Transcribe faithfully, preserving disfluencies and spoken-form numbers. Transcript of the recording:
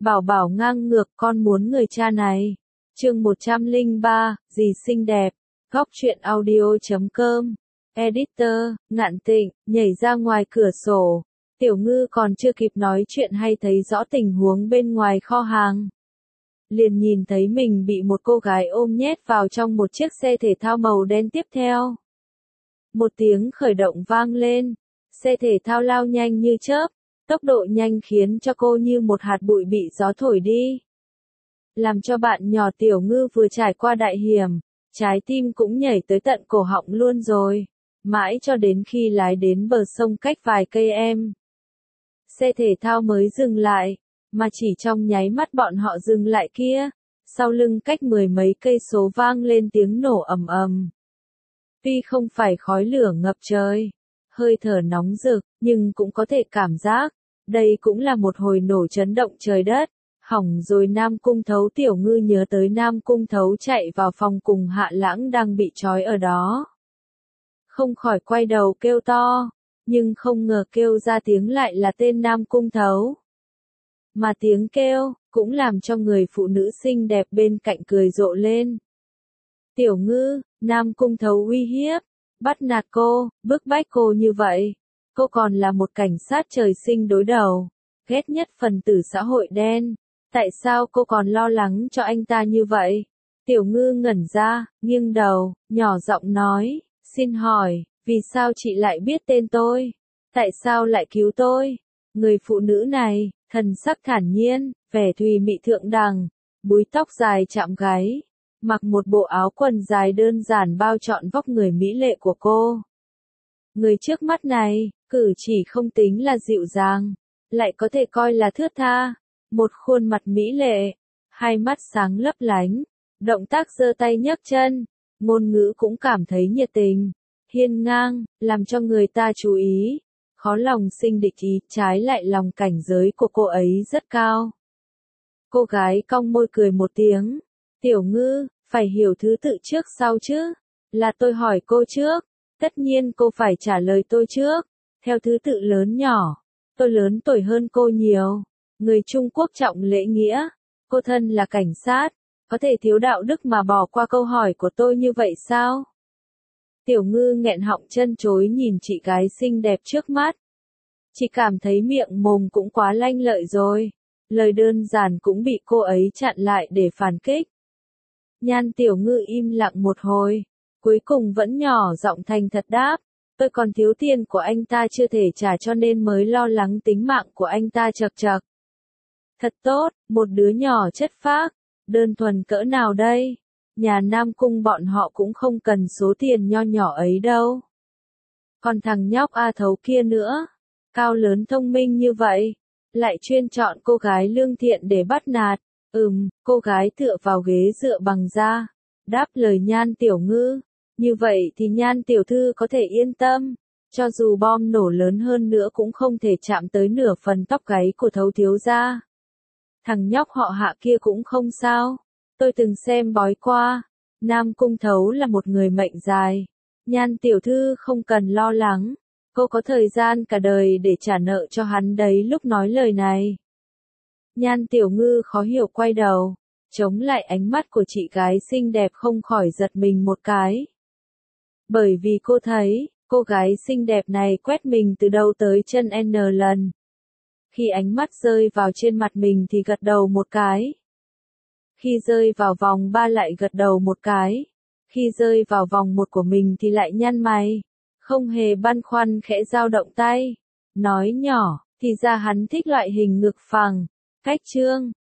Bảo bảo ngang ngược con muốn người cha này. Chương một trăm lẻ ba, gì xinh đẹp. Góc truyện audio chấm com. Editor, Ngạn Tịnh, nhảy ra ngoài cửa sổ. Tiểu Ngư còn chưa kịp nói chuyện hay thấy rõ tình huống bên ngoài kho hàng. Liền nhìn thấy mình bị một cô gái ôm nhét vào trong một chiếc xe thể thao màu đen tiếp theo. Một tiếng khởi động vang lên. Xe thể thao lao nhanh như chớp. Tốc độ nhanh khiến cho cô như một hạt bụi bị gió thổi đi. Làm cho bạn nhỏ Tiểu Ngư vừa trải qua đại hiểm, trái tim cũng nhảy tới tận cổ họng luôn rồi. Mãi cho đến khi lái đến bờ sông cách vài cây em. Xe thể thao mới dừng lại, mà chỉ trong nháy mắt bọn họ dừng lại kia. Sau lưng cách mười mấy cây số vang lên tiếng nổ ầm ầm. Tuy không phải khói lửa ngập trời, hơi thở nóng rực, nhưng cũng có thể cảm giác. Đây cũng là một hồi nổ chấn động trời đất. Hỏng rồi Nam Cung Thấu. Tiểu Ngư nhớ tới Nam Cung Thấu chạy vào phòng cùng Hạ Lãng đang bị trói ở đó. Không khỏi quay đầu kêu to, nhưng không ngờ kêu ra tiếng lại là tên Nam Cung Thấu. Mà tiếng kêu, cũng làm cho người phụ nữ xinh đẹp bên cạnh cười rộ lên. Tiểu Ngư, Nam Cung Thấu uy hiếp, bắt nạt cô, bức bách cô như vậy. Cô còn là một cảnh sát trời sinh đối đầu, ghét nhất phần tử xã hội đen. Tại sao cô còn lo lắng cho anh ta như vậy? Tiểu Ngư ngẩn ra, nghiêng đầu, nhỏ giọng nói, xin hỏi, vì sao chị lại biết tên tôi? Tại sao lại cứu tôi? Người phụ nữ này, thần sắc thản nhiên, vẻ thùy mị thượng đẳng, búi tóc dài chạm gáy, mặc một bộ áo quần dài đơn giản bao trọn vóc người mỹ lệ của cô. Người trước mắt này, cử chỉ không tính là dịu dàng, lại có thể coi là thướt tha. Một khuôn mặt mỹ lệ, hai mắt sáng lấp lánh, động tác giơ tay nhấc chân, ngôn ngữ cũng cảm thấy nhiệt tình, hiên ngang, làm cho người ta chú ý, khó lòng sinh địch ý, trái lại lòng cảnh giới của cô ấy rất cao. Cô gái cong môi cười một tiếng, Tiểu Ngư, phải hiểu thứ tự trước sau chứ, là tôi hỏi cô trước, tất nhiên cô phải trả lời tôi trước, theo thứ tự lớn nhỏ, tôi lớn tuổi hơn cô nhiều. Người Trung Quốc trọng lễ nghĩa, cô thân là cảnh sát, có thể thiếu đạo đức mà bỏ qua câu hỏi của tôi như vậy sao? Tiểu Ngư nghẹn họng chân chối nhìn chị gái xinh đẹp trước mắt. Chỉ cảm thấy miệng mồm cũng quá lanh lợi rồi, lời đơn giản cũng bị cô ấy chặn lại để phản kích. Nhan Tiểu Ngư im lặng một hồi, cuối cùng vẫn nhỏ giọng thành thật đáp, tôi còn thiếu tiền của anh ta chưa thể trả cho nên mới lo lắng tính mạng của anh ta chật chật. Thật tốt, một đứa nhỏ chất phác, đơn thuần cỡ nào đây? Nhà Nam Cung bọn họ cũng không cần số tiền nho nhỏ ấy đâu. Còn thằng nhóc A Thấu kia nữa, cao lớn thông minh như vậy, lại chuyên chọn cô gái lương thiện để bắt nạt. Ừm, cô gái tựa vào ghế dựa bằng da, đáp lời Nhan Tiểu Ngư. Như vậy thì Nhan Tiểu Thư có thể yên tâm, cho dù bom nổ lớn hơn nữa cũng không thể chạm tới nửa phần tóc gáy của Thấu thiếu gia. Thằng nhóc họ Hạ kia cũng không sao, tôi từng xem bói qua, Nam Cung Thấu là một người mệnh dài, Nhan Tiểu Thư không cần lo lắng, cô có thời gian cả đời để trả nợ cho hắn đấy. Lúc nói lời này, Nhan Tiểu Ngư khó hiểu quay đầu, chống lại ánh mắt của chị gái xinh đẹp không khỏi giật mình một cái. Bởi vì cô thấy, cô gái xinh đẹp này quét mình từ đầu tới chân N lần. Khi ánh mắt rơi vào trên mặt mình thì gật đầu một cái. Khi rơi vào vòng ba lại gật đầu một cái. Khi rơi vào vòng một của mình thì lại nhăn mày. Không hề băn khoăn khẽ dao động tay. Nói nhỏ, thì ra hắn thích loại hình ngực phẳng, cách trương,